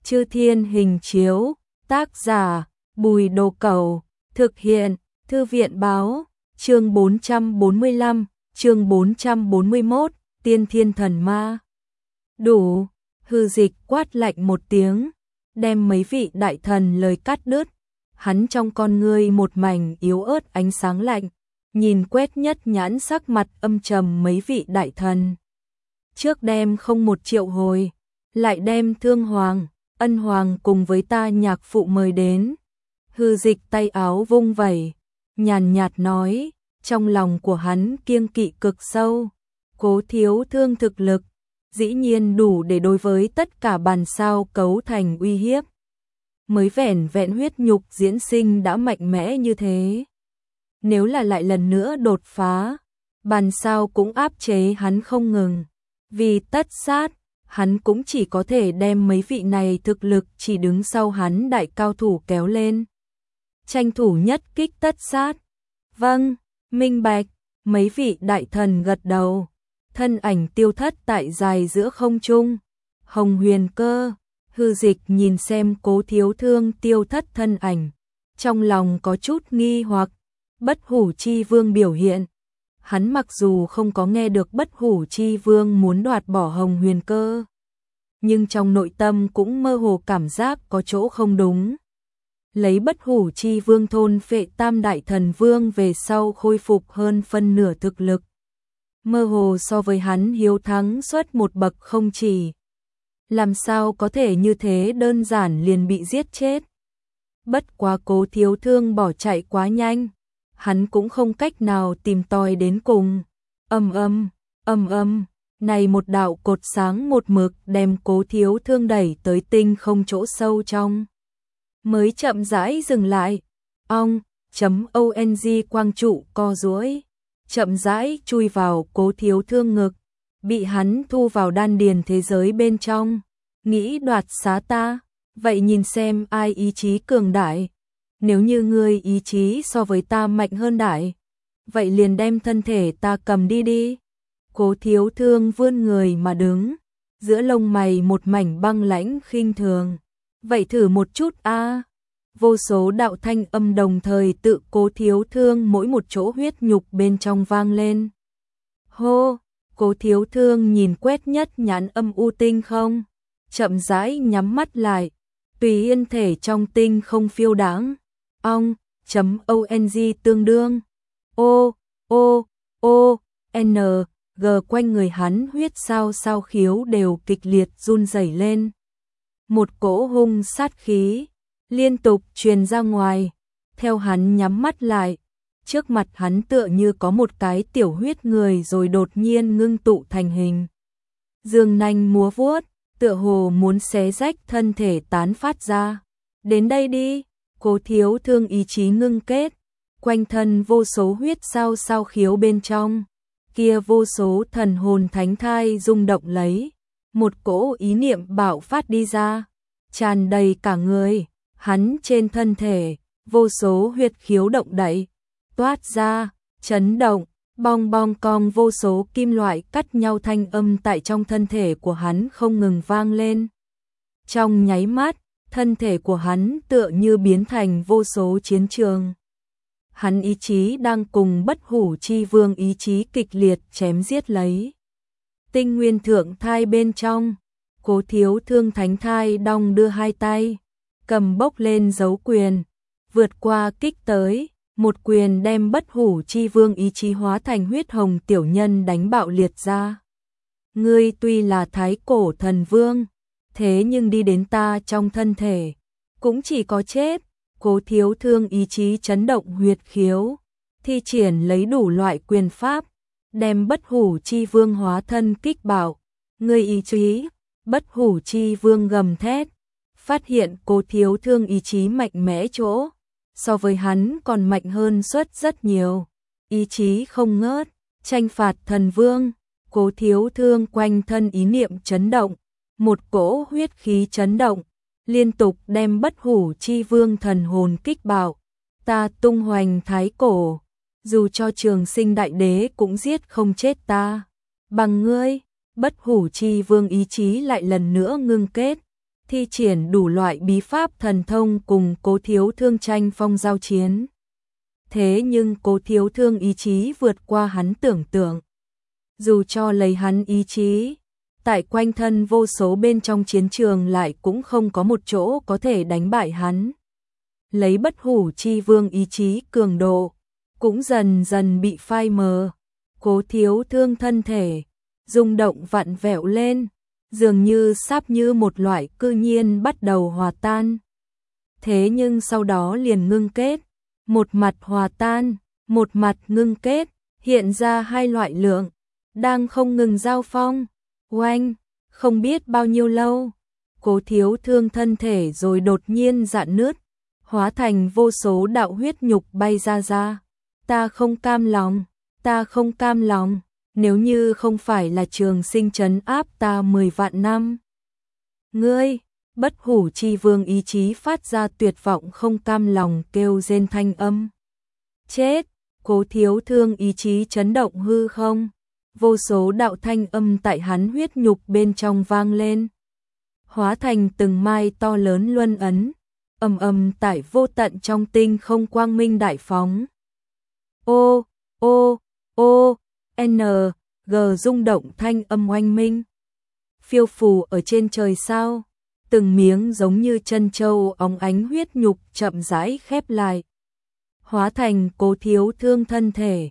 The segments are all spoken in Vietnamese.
Chư Thiên Hình Chiếu, tác giả, Bùi Đồ Cẩu, thực hiện, Thư viện báo, chương 445, chương 441, Tiên Thiên Thần Ma. Đủ, Hư Dịch quát lạnh một tiếng, đem mấy vị đại thần lời cắt đứt, hắn trong con ngươi một mảnh yếu ớt ánh sáng lạnh, nhìn quét nhất nhãn sắc mặt âm trầm mấy vị đại thần. Trước đem không một triệu hồi, lại đem Thương Hoàng, Ân Hoàng cùng với ta nhạc phụ mời đến. Hư Dịch tay áo vung vẩy, nhàn nhạt nói, trong lòng của hắn kiêng kỵ cực sâu, Cố Thiếu Thương thực lực, dĩ nhiên đủ để đối với tất cả bàn sao cấu thành uy hiếp. Mới vẻn vẹn huyết nhục diễn sinh đã mạnh mẽ như thế. Nếu là lại lần nữa đột phá, bàn sao cũng áp chế hắn không ngừng. Vì tất sát, hắn cũng chỉ có thể đem mấy vị này thực lực chỉ đứng sau hắn đại cao thủ kéo lên. Tranh thủ nhất kích tất sát. Vâng, minh bạch, mấy vị đại thần gật đầu. Thân ảnh tiêu thất tại dài giữa không trung. Hồng Huyền Cơ, Hư Dịch nhìn xem Cố Thiếu Thương tiêu thất thân ảnh, trong lòng có chút nghi hoặc. Bất Hủ Chi Vương biểu hiện, hắn mặc dù không có nghe được Bất Hủ Chi Vương muốn đoạt bỏ Hồng Huyền Cơ, nhưng trong nội tâm cũng mơ hồ cảm giác có chỗ không đúng. Lấy Bất Hủ Chi Vương thôn phệ Tam Đại Thần Vương về sau khôi phục hơn phân nửa thực lực, mơ hồ so với hắn hiếu thắng suốt một bậc không chỉ. Làm sao có thể như thế đơn giản liền bị giết chết? Bất quá Cố Thiếu Thương bỏ chạy quá nhanh, hắn cũng không cách nào tìm tòi đến cùng. Này một đạo cột sáng một mực đem Cố Thiếu Thương đẩy tới tinh không chỗ sâu trong. Mới chậm rãi dừng lại. Ong, .ong quang trụ co duỗi, chậm rãi chui vào Cố Thiếu Thương ngực, bị hắn thu vào đan điền thế giới bên trong. Nghĩ đoạt xá ta, vậy nhìn xem ai ý chí cường đại. Nếu như ngươi ý chí so với ta mạnh hơn đại, vậy liền đem thân thể ta cầm đi đi. Cố Thiếu Thương vươn người mà đứng, giữa lông mày một mảnh băng lãnh khinh thường. Vậy thử một chút a. Vô số đạo thanh âm đồng thời tự Cố Thiếu Thương mỗi một chỗ huyết nhục bên trong vang lên. Hô, Cố Thiếu Thương nhìn quét nhất nhãn âm u tinh không, chậm rãi nhắm mắt lại, tùy yên thể trong tinh không phiêu đãng. Ong, .ong tương đương. N, G quanh người hắn huyết sao sao khiếu đều kịch liệt run rẩy lên. Một cỗ hung sát khí liên tục truyền ra ngoài, theo hắn nhắm mắt lại, trước mặt hắn tựa như có một cái tiểu huyết người rồi đột nhiên ngưng tụ thành hình. Dương nanh múa vuốt, tựa hồ muốn xé rách thân thể tán phát ra. Đến đây đi. Cố Thiếu Thương ý chí ngưng kết, quanh thân vô số huyết sao sao khiếu bên trong, kia vô số thần hồn thánh thai rung động lấy, một cỗ ý niệm bạo phát đi ra, tràn đầy cả người, hắn trên thân thể, vô số huyết khiếu động đậy, toát ra, chấn động, bong bong cong vô số kim loại cắt nhau thanh âm tại trong thân thể của hắn không ngừng vang lên. Trong nháy mắt, thân thể của hắn tựa như biến thành vô số chiến trường. Hắn ý chí đang cùng Bất Hủ Chi Vương ý chí kịch liệt chém giết lấy. Tinh nguyên thượng thai bên trong, Cố Thiếu Thương thánh thai đong đưa hai tay, cầm bốc lên dấu quyền, vượt qua kích tới, một quyền đem Bất Hủ Chi Vương ý chí hóa thành huyết hồng tiểu nhân đánh bạo liệt ra. Ngươi tuy là thái cổ thần vương, thế nhưng đi đến ta trong thân thể, cũng chỉ có chết. Cố Thiếu Thương ý chí chấn động huyệt khiếu, thi triển lấy đủ loại quyền pháp, đem Bất Hủ Chi Vương hóa thân kích bạo. Ngươi ý chí, Bất Hủ Chi Vương gầm thét, phát hiện Cố Thiếu Thương ý chí mạnh mẽ chỗ, so với hắn còn mạnh hơn suất rất nhiều. Ý chí không ngớt, tranh phạt thần vương. Cố Thiếu Thương quanh thân ý niệm chấn động, một cỗ huyết khí chấn động, liên tục đem Bất Hủ Chi Vương thần hồn kích bạo. Ta tung hoành thái cổ, dù cho Trường Sinh Đại Đế cũng giết không chết ta. Bằng ngươi, Bất Hủ Chi Vương ý chí lại lần nữa ngưng kết, thi triển đủ loại bí pháp thần thông cùng Cố Thiếu Thương tranh phong giao chiến. Thế nhưng Cố Thiếu Thương ý chí vượt qua hắn tưởng tượng. Dù cho lấy hắn ý chí, tại quanh thân vô số bên trong chiến trường lại cũng không có một chỗ có thể đánh bại hắn. Lấy Bất Hủ Chi Vương ý chí cường độ, cũng dần dần bị phai mờ. Cố Thiếu Thương thân thể rung động vặn vẹo lên, dường như sắp như một loại cư nhiên bắt đầu hòa tan. Thế nhưng sau đó liền ngưng kết, một mặt hòa tan, một mặt ngưng kết, hiện ra hai loại lượng, đang không ngừng giao phong. Oanh, không biết bao nhiêu lâu, Cố Thiếu Thương thân thể rồi đột nhiên rạn nứt, hóa thành vô số đạo huyết nhục bay ra. Ta không cam lòng, ta không cam lòng, nếu như không phải là Trường Sinh trấn áp ta 10 vạn năm. Ngươi, Bất Hủ Chi Vương ý chí phát ra tuyệt vọng không cam lòng kêu rên thanh âm. Chết, Cố Thiếu Thương ý chí chấn động hư không, vô số đạo thanh âm tại hắn huyết nhục bên trong vang lên, hóa thành từng mai to lớn luân ấn, ầm ầm tại vô tận trong tinh không quang minh đại phóng. Ô, ô, ô, n, g rung động thanh âm oanh minh, phiêu phù ở trên trời sao, từng miếng giống như chân châu óng ánh huyết nhục chậm rãi khép lại, hóa thành Cố Thiếu Thương thân thể.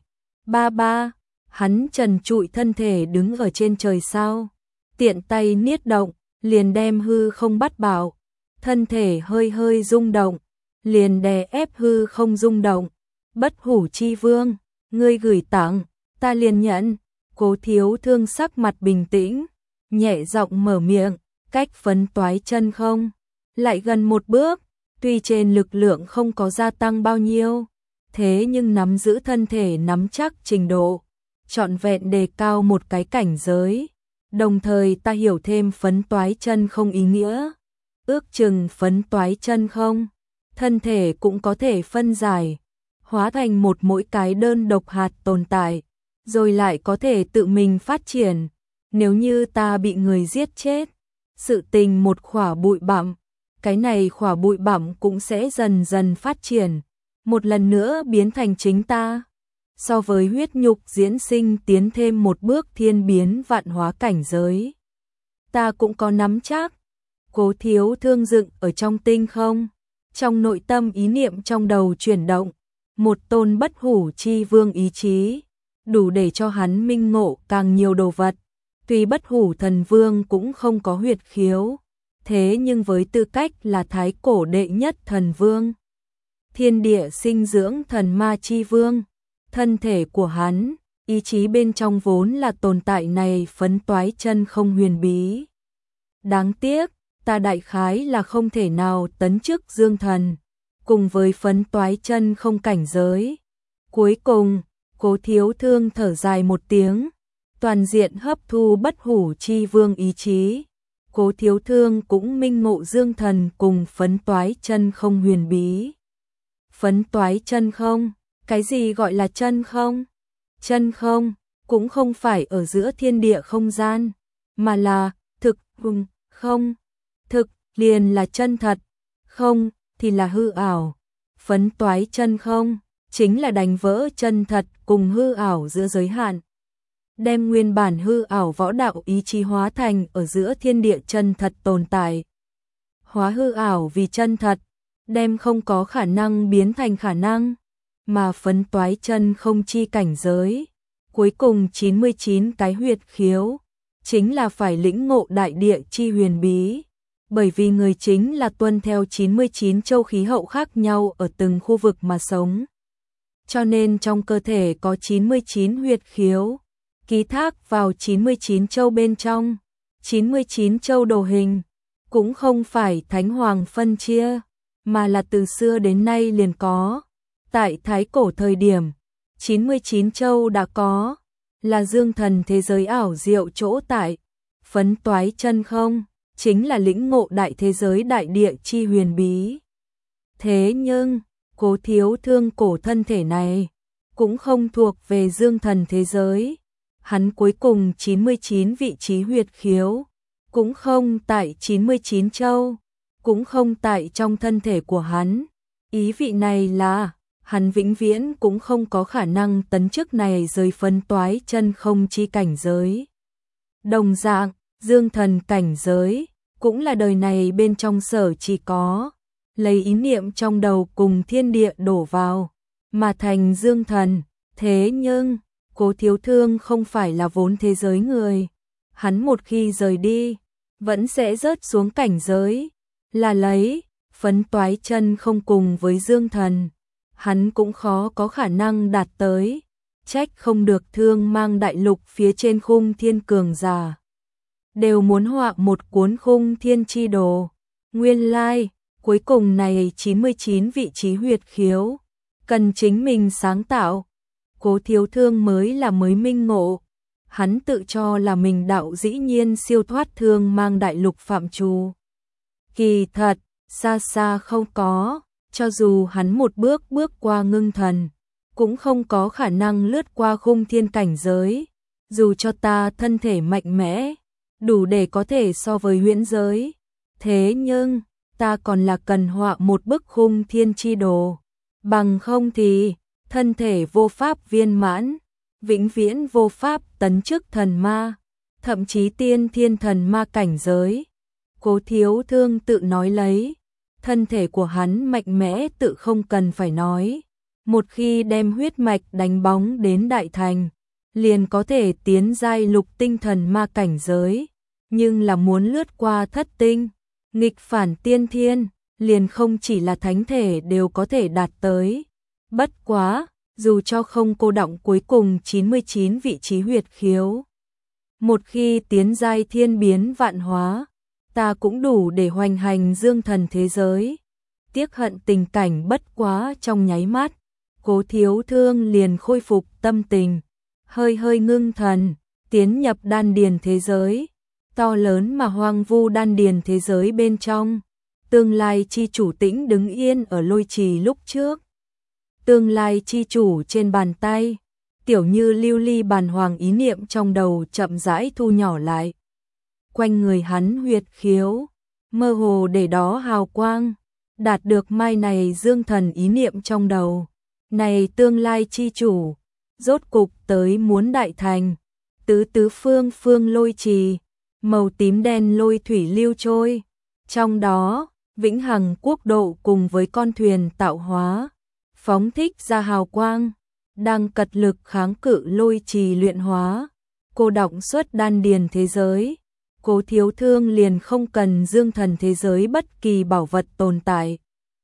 Ba, hắn trần trụi thân thể đứng ở trên trời sao, tiện tay niết động, liền đem hư không bắt bảo, thân thể hơi hơi rung động, liền đè ép hư không rung động. Bất Hủ Chi Vương, ngươi gửi tặng, ta liền nhận. Cố Thiếu Thương sắc mặt bình tĩnh, nhẹ giọng mở miệng, cách Phấn Toái Chân Không lại gần một bước, tuy trên lực lượng không có gia tăng bao nhiêu, thế nhưng nắm giữ thân thể nắm chắc trình độ, trọn vẹn đề cao một cái cảnh giới. Đồng thời ta hiểu thêm Phấn Toái Chân Không ý nghĩa, ước chừng Phấn Toái Chân Không, thân thể cũng có thể phân giải, hóa thành một mỗi cái đơn độc hạt tồn tại, rồi lại có thể tự mình phát triển. Nếu như ta bị người giết chết, sự tình một khỏa bụi bặm, cái này khỏa bụi bặm cũng sẽ dần dần phát triển, một lần nữa biến thành chính ta. So với huyết nhục diễn sinh tiến thêm một bước thiên biến vạn hóa cảnh giới, ta cũng có nắm chắc. Cố Thiếu Thương dựng ở trong tinh không, trong nội tâm ý niệm trong đầu chuyển động, một tôn Bất Hủ Chi Vương ý chí, đủ để cho hắn minh ngộ càng nhiều đồ vật. Tuy Bất Hủ Thần Vương cũng không có huyệt khiếu, thế nhưng với tư cách là thái cổ đệ nhất thần vương, thiên địa sinh dưỡng thần ma chi vương, thân thể của hắn, ý chí bên trong vốn là tồn tại này Phấn Toái Chân Không huyền bí. Đáng tiếc, ta đại khái là không thể nào tấn chức dương thần, cùng với Phấn Toái Chân Không cảnh giới. Cuối cùng, Cố Thiếu Thương thở dài một tiếng, toàn diện hấp thu Bất Hủ Chi Vương ý chí. Cố Thiếu Thương cũng minh ngộ dương thần cùng Phấn Toái Chân Không huyền bí. Phấn Toái Chân Không, cái gì gọi là chân không? Chân không cũng không phải ở giữa thiên địa không gian, mà là thực không. Thực liền là chân thật, không thì là hư ảo. Phấn Toái Chân Không chính là đánh vỡ chân thật cùng hư ảo giữa giới hạn, đem nguyên bản hư ảo võ đạo ý chí hóa thành ở giữa thiên địa chân thật tồn tại. Hóa hư ảo vì chân thật, đem không có khả năng biến thành khả năng, mà Phấn Toái Chân Không chi cảnh giới. Cuối cùng 99 cái huyệt khiếu, chính là phải lĩnh ngộ đại địa chi huyền bí, bởi vì người chính là tuân theo 99 châu khí hậu khác nhau ở từng khu vực mà sống. Cho nên trong cơ thể có 99 huyệt khiếu, ký thác vào 99 châu bên trong. 99 châu đồ hình, cũng không phải Thánh Hoàng phân chia, mà là từ xưa đến nay liền có. Tại thái cổ thời điểm, 99 châu đã có, là dương thần thế giới ảo diệu chỗ tại. Phấn Toái Chân Không chính là lĩnh ngộ đại thế giới đại địa chi huyền bí. Thế nhưng, Cố Thiếu Thương cổ thân thể này cũng không thuộc về dương thần thế giới. Hắn cuối cùng 99 vị trí huyệt khiếu cũng không tại 99 châu, cũng không tại trong thân thể của hắn. Ý vị này là, hắn vĩnh viễn cũng không có khả năng tấn chức này rời phân toái chân không chi cảnh giới. Đồng dạng, dương thần cảnh giới, cũng là đời này bên trong sở chỉ có, lấy ý niệm trong đầu cùng thiên địa đổ vào, mà thành dương thần. Thế nhưng, Cố Thiếu Thương không phải là vốn thế giới người. Hắn một khi rời đi, vẫn sẽ rớt xuống cảnh giới, là lấy, phấn toái chân không cùng với dương thần. Hắn cũng khó có khả năng đạt tới, trách không được Thương Mang đại lục phía trên khung thiên cường giả. Đều muốn họa một cuốn khung thiên chi đồ. Nguyên lai, cuối cùng này 99 vị trí huyệt khiếu, cần chính mình sáng tạo. Cố Thiếu Thương mới minh ngộ. Hắn tự cho là mình đạo dĩ nhiên siêu thoát Thương Mang đại lục phạm trù. Kỳ thật, xa xa không có, cho dù hắn một bước qua ngưng thần, cũng không có khả năng lướt qua khung thiên cảnh giới. Dù cho ta thân thể mạnh mẽ, đủ để có thể so với huyễn giới. Thế nhưng, ta còn là cần họa một bức khung thiên chi đồ. Bằng không thì, thân thể vô pháp viên mãn, vĩnh viễn vô pháp tấn chức thần ma, thậm chí tiên thiên thần ma cảnh giới. Cố Thiếu Thương tự nói lấy, thân thể của hắn mạnh mẽ tự không cần phải nói. Một khi đem huyết mạch đánh bóng đến đại thành, liền có thể tiến giai lục tinh thần ma cảnh giới. Nhưng là muốn lướt qua thất tinh, nghịch phản tiên thiên, liền không chỉ là thánh thể đều có thể đạt tới. Bất quá, dù cho không cô đọng cuối cùng 99 vị trí huyệt khiếu, một khi tiến giai thiên biến vạn hóa, ta cũng đủ để hoành hành dương thần thế giới. Tiếc hận tình cảnh bất quá trong nháy mắt, Cố Thiếu Thương liền khôi phục tâm tình, hơi ngưng thần, tiến nhập đan điền thế giới, to lớn mà hoang vu đan điền thế giới bên trong. Tương lai chi chủ tĩnh đứng yên ở lôi trì lúc trước. Tương lai chi chủ trên bàn tay, tiểu như lưu ly bàn hoàng ý niệm trong đầu chậm rãi thu nhỏ lại. Quanh người hắn huyệt khiếu, mơ hồ để đó hào quang, đạt được mai này dương thần ý niệm trong đầu. Này tương lai chi chủ, rốt cục tới muốn đại thành, tứ phương lôi trì, màu tím đen lôi thủy lưu trôi. Trong đó, vĩnh hằng quốc độ cùng với con thuyền tạo hóa, phóng thích ra hào quang, đang cật lực kháng cự lôi trì luyện hóa, cô đọng xuất đan điền thế giới. Cố Thiếu Thương liền không cần dương thần thế giới bất kỳ bảo vật tồn tại.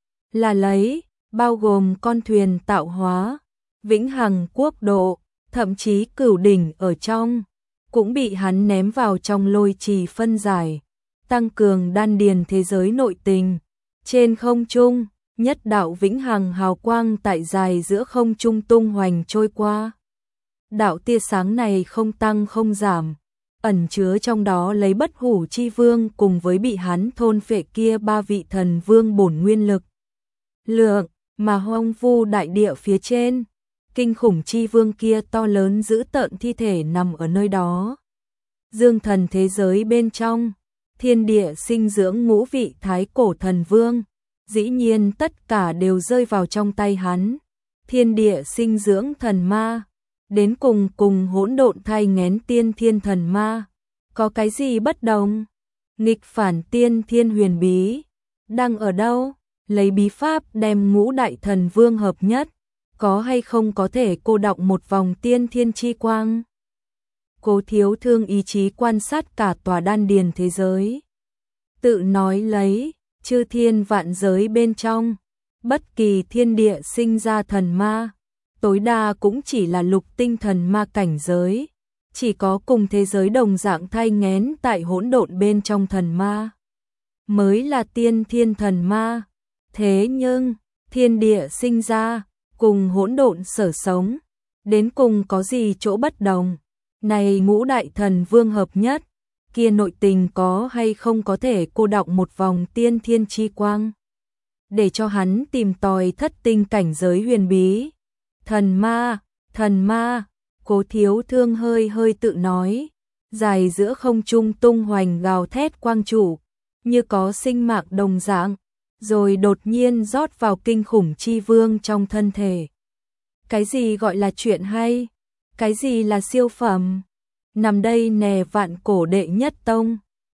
Là lấy, bao gồm con thuyền tạo hóa, vĩnh hằng quốc độ, thậm chí cửu đỉnh ở trong, cũng bị hắn ném vào trong lôi trì phân giải, tăng cường đan điền thế giới nội tình. Trên không trung, nhất đạo vĩnh hằng hào quang tại dài giữa không trung tung hoành trôi qua. Đạo tia sáng này không tăng không giảm, ẩn chứa trong đó lấy bất hủ chi vương cùng với bị hắn thôn phệ kia ba vị thần vương bổn nguyên lực. Lượng, mà hoang vu đại địa phía trên, kinh khủng chi vương kia to lớn dữ tợn thi thể nằm ở nơi đó. Dương thần thế giới bên trong, thiên địa sinh dưỡng ngũ vị thái cổ thần vương, dĩ nhiên tất cả đều rơi vào trong tay hắn. Thiên địa sinh dưỡng thần ma, đến cùng hỗn độn thai nghén tiên thiên thần ma, có cái gì bất đồng? Nghịch phản tiên thiên huyền bí, đang ở đâu? Lấy bí pháp đem ngũ đại thần vương hợp nhất, có hay không có thể cô đọng một vòng tiên thiên chi quang? Cố Thiếu Thương ý chí quan sát cả tòa đan điền thế giới, tự nói lấy, chư thiên vạn giới bên trong, bất kỳ thiên địa sinh ra thần ma, tối đa cũng chỉ là lục tinh thần ma cảnh giới, chỉ có cùng thế giới đồng dạng thai nghén tại hỗn độn bên trong thần ma, mới là tiên thiên thần ma. Thế nhưng, thiên địa sinh ra, cùng hỗn độn sở sống, đến cùng có gì chỗ bất đồng? Này ngũ đại thần vương hợp nhất, kia nội tình có hay không có thể cô đọng một vòng tiên thiên chi quang, để cho hắn tìm tòi thất tinh cảnh giới huyền bí. Thần ma, Cố Thiếu Thương hơi tự nói, dài giữa không trung tung hoành gào thét quang trụ, như có sinh mạng đồng dạng, rồi đột nhiên rót vào kinh khủng chi vương trong thân thể. Cái gì gọi là chuyện hay? Cái gì là siêu phẩm? Nằm đây nè vạn cổ đệ nhất tông.